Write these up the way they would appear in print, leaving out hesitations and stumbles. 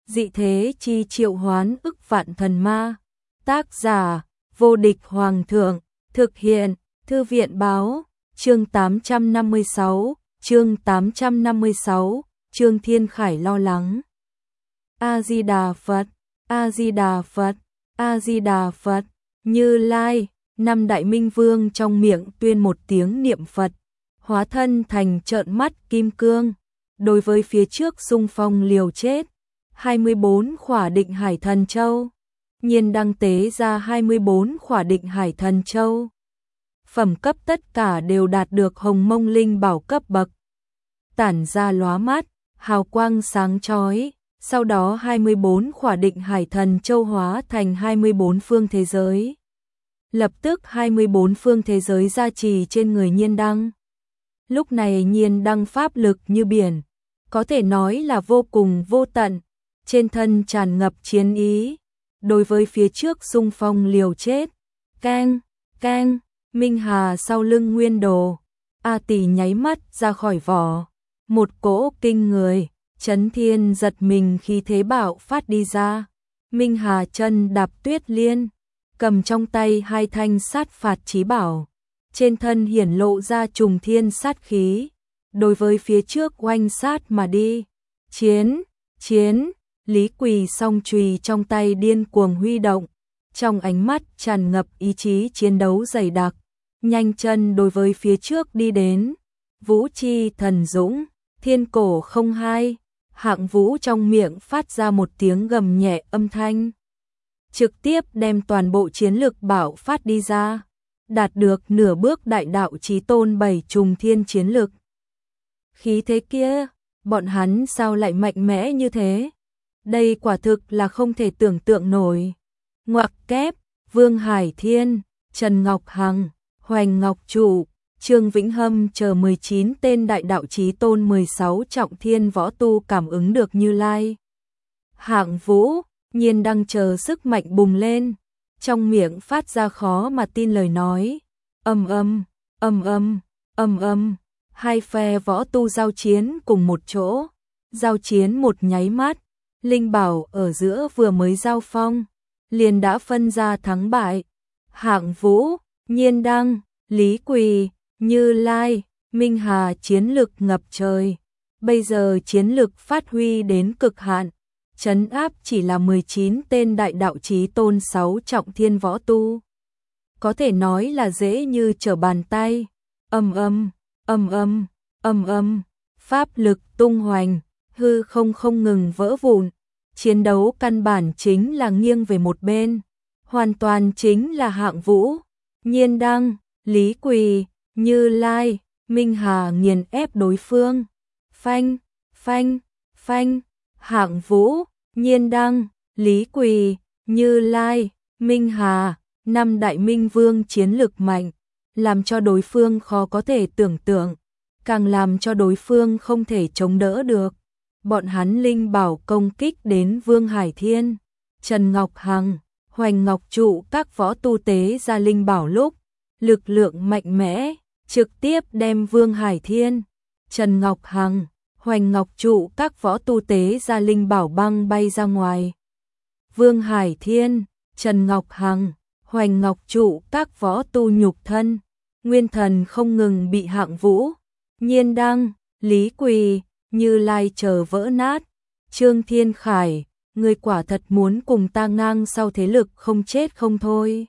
dị thế chi triệu hoán ức vạn thần ma. Tác giả, vô địch hoàng thượng, thực hiện, thư viện báo, chương 856, chương Thiên Khải lo lắng. A-di-đà Phật, A-di-đà Phật, A-di-đà Phật, Như Lai, năm đại minh vương trong miệng tuyên một tiếng niệm Phật, hóa thân thành trợn mắt kim cương, đối với phía trước xung phong liều chết, 24 khỏa định hải thần châu, nhiên đăng tế ra 24 khỏa định hải thần châu. Phẩm cấp tất cả đều đạt được hồng mông linh bảo cấp bậc, tản ra lóa mắt, hào quang sáng chói. Sau đó 24 khỏa định hải thần châu hóa thành 24 phương thế giới. Lập tức 24 phương thế giới gia trì trên người Nhiên Đăng. Lúc này Nhiên Đăng pháp lực như biển, có thể nói là vô cùng vô tận, trên thân tràn ngập chiến ý, đối với phía trước xung phong liều chết. Keng, keng, Minh Hà sau lưng Nguyên Đồ, A Tỷ nháy mắt ra khỏi vỏ, một cỗ kinh người, chấn thiên giật mình khi thế bạo phát đi ra. Minh Hà chân đạp Tuyết Liên, cầm trong tay hai thanh sát phạt chí bảo, trên thân hiển lộ ra trùng thiên sát khí, đối với phía trước oanh sát mà đi. Chiến, chiến, Lý Quỳ song chùy trong tay điên cuồng huy động, trong ánh mắt tràn ngập ý chí chiến đấu dày đặc, nhanh chân đối với phía trước đi đến. Vũ chi thần dũng, thiên cổ không hai. Hạng Vũ trong miệng phát ra một tiếng gầm nhẹ âm thanh, trực tiếp đem toàn bộ chiến lực bạo phát đi ra, đạt được nửa bước đại đạo chí tôn 7 trùng thiên chiến lực. Khí thế kia, bọn hắn sao lại mạnh mẽ như thế? Đây quả thực là không thể tưởng tượng nổi. Ngoặc kép, Vương Hải Thiên, Trần Ngọc Hằng, Hoành Ngọc Trụ, Trương Vĩnh Hâm chờ 19 tên đại đạo chí tôn 16 trọng thiên võ tu cảm ứng được Như Lai. Hạng Vũ, Nhiên Đăng chờ sức mạnh bùng lên, trong miệng phát ra khó mà tin lời nói. Âm âm, âm âm, âm âm, hai phe võ tu giao chiến cùng một chỗ, giao chiến một nháy mắt, linh bảo ở giữa vừa mới giao phong, liền đã phân ra thắng bại. Hạng Vũ, Nhiên Đăng, Lý Quỳ, Như Lai, Minh Hà chiến lực ngập trời, bây giờ chiến lực phát huy đến cực hạn, trấn áp chỉ là 19 tên đại đạo chí tôn 6 trọng thiên võ tu. Có thể nói là dễ như trở bàn tay. Âm âm, âm âm, âm âm, pháp lực tung hoành, hư không ngừng vỡ vụn, chiến đấu căn bản chính là nghiêng về một bên, hoàn toàn chính là Hạng Vũ, Nhiên Đăng, Lý Quỳ, Như Lai, Minh Hà nghiền ép đối phương. Phanh, phanh, phanh, Hạng Vũ, Nhiên Đăng, Lý Quỳ, Như Lai, Minh Hà, năm đại minh vương chiến lực mạnh, làm cho đối phương khó có thể tưởng tượng, càng làm cho đối phương không thể chống đỡ được. Bọn hắn linh bảo công kích đến Vương Hải Thiên, Trần Ngọc Hằng, Hoành Ngọc Trụ các võ tu tế ra linh bảo lúc, lực lượng mạnh mẽ, trực tiếp đem Vương Hải Thiên, Trần Ngọc Hằng, Hoành Ngọc Trụ các võ tu tế ra linh bảo băng bay ra ngoài. Vương Hải Thiên, Trần Ngọc Hằng, Hoành Ngọc Trụ các võ tu nhục thân, nguyên thần không ngừng bị Hạng Vũ, Nhiên Đăng, Lý Quỳ, Như Lai chờ vỡ nát. Trương Thiên Khải, ngươi quả thật muốn cùng ta ngang sau thế lực không chết không thôi.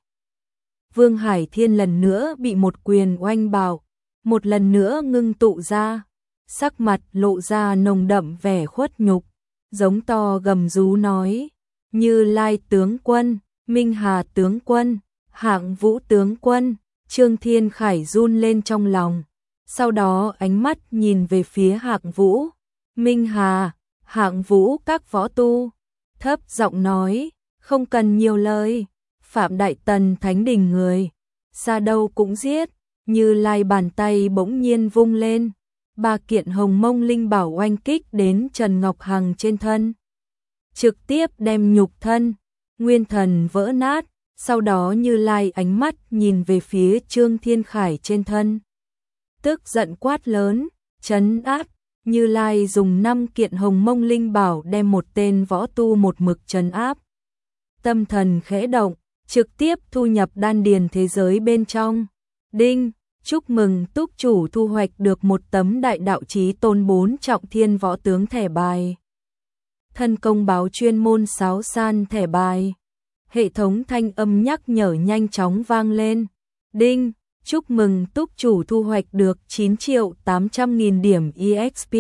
Vương Hải Thiên lần nữa bị một quyền oanh bạo, một lần nữa ngưng tụ ra, sắc mặt lộ ra nồng đậm vẻ khuất nhục, giống to gầm rú nói: Như Lai tướng quân, Minh Hà tướng quân, Hạng Vũ tướng quân. Trương Thiên Khải run lên trong lòng, sau đó ánh mắt nhìn về phía Hạng Vũ, Minh Hà, Hạng Vũ các võ tu, thấp giọng nói: không cần nhiều lời, Phạm Đại Tần Thánh Đình người, xa đâu cũng giết. Như Lai bàn tay bỗng nhiên vung lên, 3 kiện hồng mông linh bảo oanh kích đến Trần Ngọc Hằng trên thân, trực tiếp đem nhục thân, nguyên thần vỡ nát. Sau đó Như Lai ánh mắt nhìn về phía Trương Thiên Khải trên thân, tức giận quát lớn: trấn áp, Như Lai dùng 5 kiện hồng mông linh bảo đem một tên võ tu một mực trấn áp. Tâm thần khẽ động, trực tiếp thu nhập đan điền thế giới bên trong. Đinh, chúc mừng túc chủ thu hoạch được một tấm đại đạo chí tôn 4 trọng thiên võ tướng thẻ bài. Thân công báo chuyên môn sáo san thẻ bài. Hệ thống thanh âm nhắc nhở nhanh chóng vang lên. Đinh, chúc mừng túc chủ thu hoạch được 9.800.000 điểm EXP.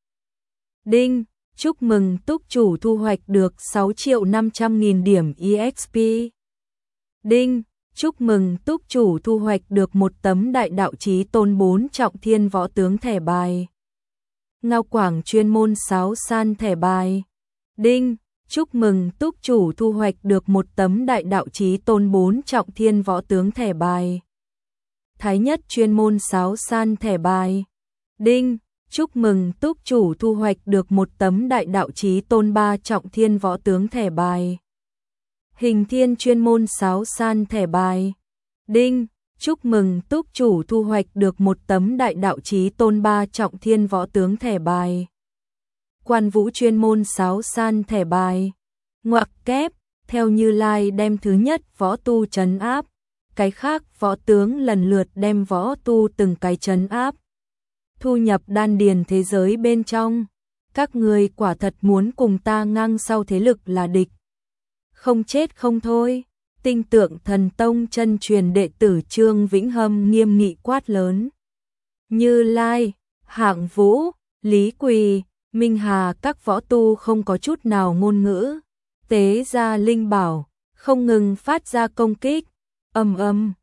Đinh, chúc mừng túc chủ thu hoạch được 6.500.000 điểm EXP. Đinh, chúc mừng túc chủ thu hoạch được một tấm đại đạo chí tôn 4 trọng thiên võ tướng thẻ bài. Ngao Quảng chuyên môn sáo san thẻ bài. Đinh, chúc mừng túc chủ thu hoạch được một tấm đại đạo chí tôn 4 trọng thiên võ tướng thẻ bài. Thái Nhất chuyên môn sáo san thẻ bài. Đinh, chúc mừng túc chủ thu hoạch được một tấm đại đạo chí tôn 3 trọng thiên võ tướng thẻ bài. Hình Thiên chuyên môn sáo san thẻ bài. Đinh, chúc mừng túc chủ thu hoạch được một tấm đại đạo chí tôn 3 trọng thiên võ tướng thẻ bài. Quan Vũ chuyên môn sáo san thẻ bài. Ngoặc kép, theo Như Lai đem thứ nhất võ tu trấn áp, cái khác võ tướng lần lượt đem võ tu từng cái trấn áp. Thu nhập đan điền thế giới bên trong, các người quả thật muốn cùng ta ngang sau thế lực là địch. Không chết không thôi. Tinh Tượng Thần Tông chân truyền đệ tử Trương Vĩnh Hâm nghiêm nghị quát lớn. Như Lai, Hạng Vũ, Lý Quỳ, Minh Hà các võ tu không có chút nào ngôn ngữ, tế ra linh bảo, không ngừng phát ra công kích. Ầm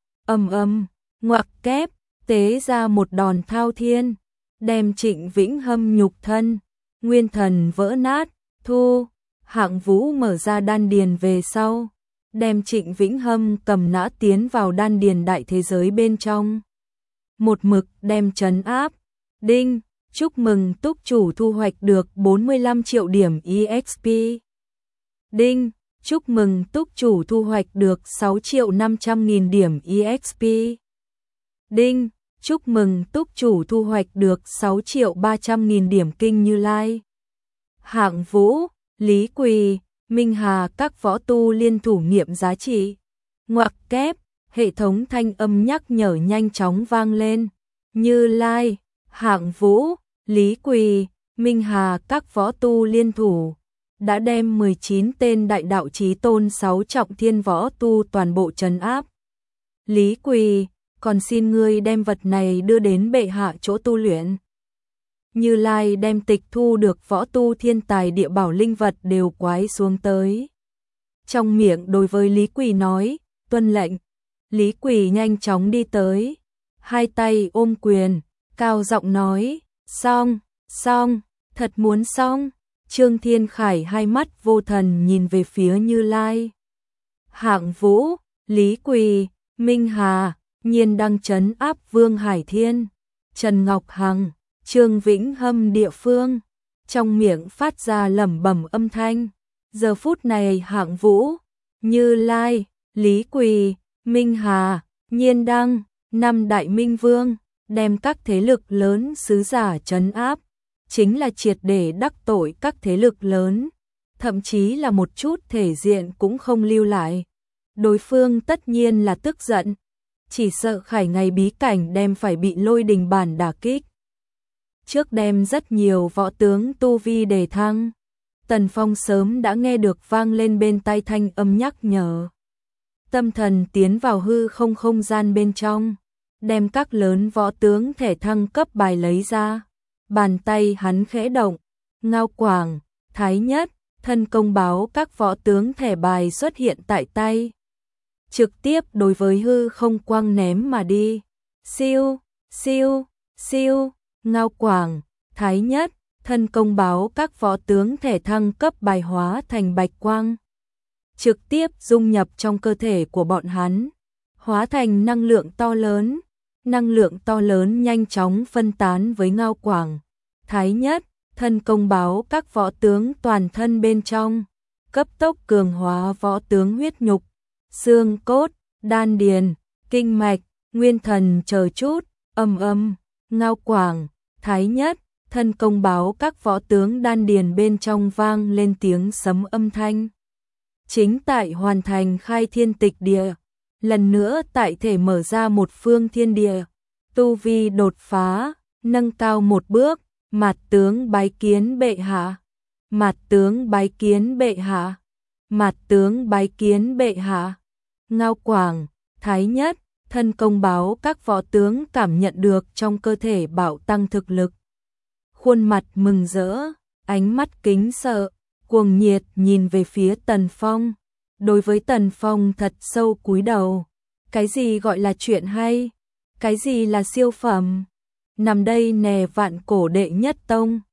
ầm, ngoặc kép, tế ra một đòn thao thiên, đem Trịnh Vĩnh Hâm nhục thân, nguyên thần vỡ nát. Thu, Hạng Vũ mở ra đan điền về sau, đem Trịnh Vĩnh Hâm cầm nã tiến vào đan điền đại thế giới bên trong. Một mực đem trấn áp. Đinh, chúc mừng túc chủ thu hoạch được 45 triệu điểm EXP. Đinh, chúc mừng túc chủ thu hoạch được 6.500.000 điểm EXP. Đinh, chúc mừng túc chủ thu hoạch được 6.300.000 điểm kinh Như Lai. Hạng Vũ, Lý Quỳ, Minh Hà các võ tu liên thủ nghiệm giá trị. Ngoặc kép, hệ thống thanh âm nhắc nhở nhanh chóng vang lên. Như Lai, Hạng Vũ, Lý Quỳ, Minh Hà các võ tu liên thủ đã đem 19 tên đại đạo chí tôn 6 trọng thiên võ tu toàn bộ trấn áp. Lý Quỳ, còn xin ngươi đem vật này đưa đến bệ hạ chỗ tu luyện. Như Lai đem tịch thu được võ tu thiên tài địa bảo linh vật đều quái xuống tới. Trong miệng đối với Lý Quỳ nói, tuân lệnh. Lý Quỳ nhanh chóng đi tới, hai tay ôm quyền, cao giọng nói, xong, thật muốn xong. Trương Thiên Khải hai mắt vô thần nhìn về phía Như Lai. Hạng Vũ, Lý Quỳ, Minh Hà, nhiên đang trấn áp Vương Hải Thiên, Trần Ngọc Hằng, Trương Vĩnh Hâm địa phương, trong miệng phát ra lẩm bẩm âm thanh. Giờ phút này Hạng Vũ, Như Lai, Lý Quỳ, Minh Hà, Nhiên Đăng, 5 đại minh vương, đem các thế lực lớn sứ giả trấn áp, chính là triệt để đắc tội các thế lực lớn, thậm chí là một chút thể diện cũng không lưu lại. Đối phương tất nhiên là tức giận, chỉ sợ Khải ngày bí cảnh đem phải bị Lôi Đình bản đả kích. Trước đem rất nhiều võ tướng tu vi đề thăng, Tần Phong sớm đã nghe được vang lên bên tai thanh âm nhắc nhở. Tâm thần tiến vào hư không không gian bên trong, đem các lớn võ tướng thẻ thăng cấp bài lấy ra. Bàn tay hắn khẽ động, Ngao Quảng, Thái Nhất, thân công báo các võ tướng thẻ bài xuất hiện tại tay. Trực tiếp đối với hư không quang ném mà đi. Siêu, siêu, siêu, Ngao Quảng, Thái Nhất, thân công báo các võ tướng thẻ thăng cấp bài hóa thành bạch quang. Trực tiếp dung nhập trong cơ thể của bọn hắn, hóa thành năng lượng to lớn. Năng lượng to lớn nhanh chóng phân tán với Ngao Quảng, Thái Nhất, thân công báo các võ tướng toàn thân bên trong, cấp tốc cường hóa võ tướng huyết nhục, xương cốt, đan điền, kinh mạch, nguyên thần chờ chút. Ngao Quảng, Thái Nhất, thân công báo các võ tướng đan điền bên trong vang lên tiếng sấm âm thanh. Chính tại hoàn thành khai thiên tịch địa, lần nữa tại thể mở ra một phương thiên địa, tu vi đột phá, nâng cao một bước, Mạt tướng bái kiến bệ hạ. Mạt tướng bái kiến bệ hạ. Mạt tướng bái kiến bệ hạ. Ngao Quảng, Thái Nhất, thân công báo các võ tướng cảm nhận được trong cơ thể bạo tăng thực lực. Khuôn mặt mừng rỡ, ánh mắt kính sợ, cuồng nhiệt nhìn về phía Tần Phong. Đối với Tần Phong thật sâu cúi đầu. Cái gì gọi là chuyện hay? Cái gì là siêu phẩm? Nằm đây nè vạn cổ đệ nhất tông.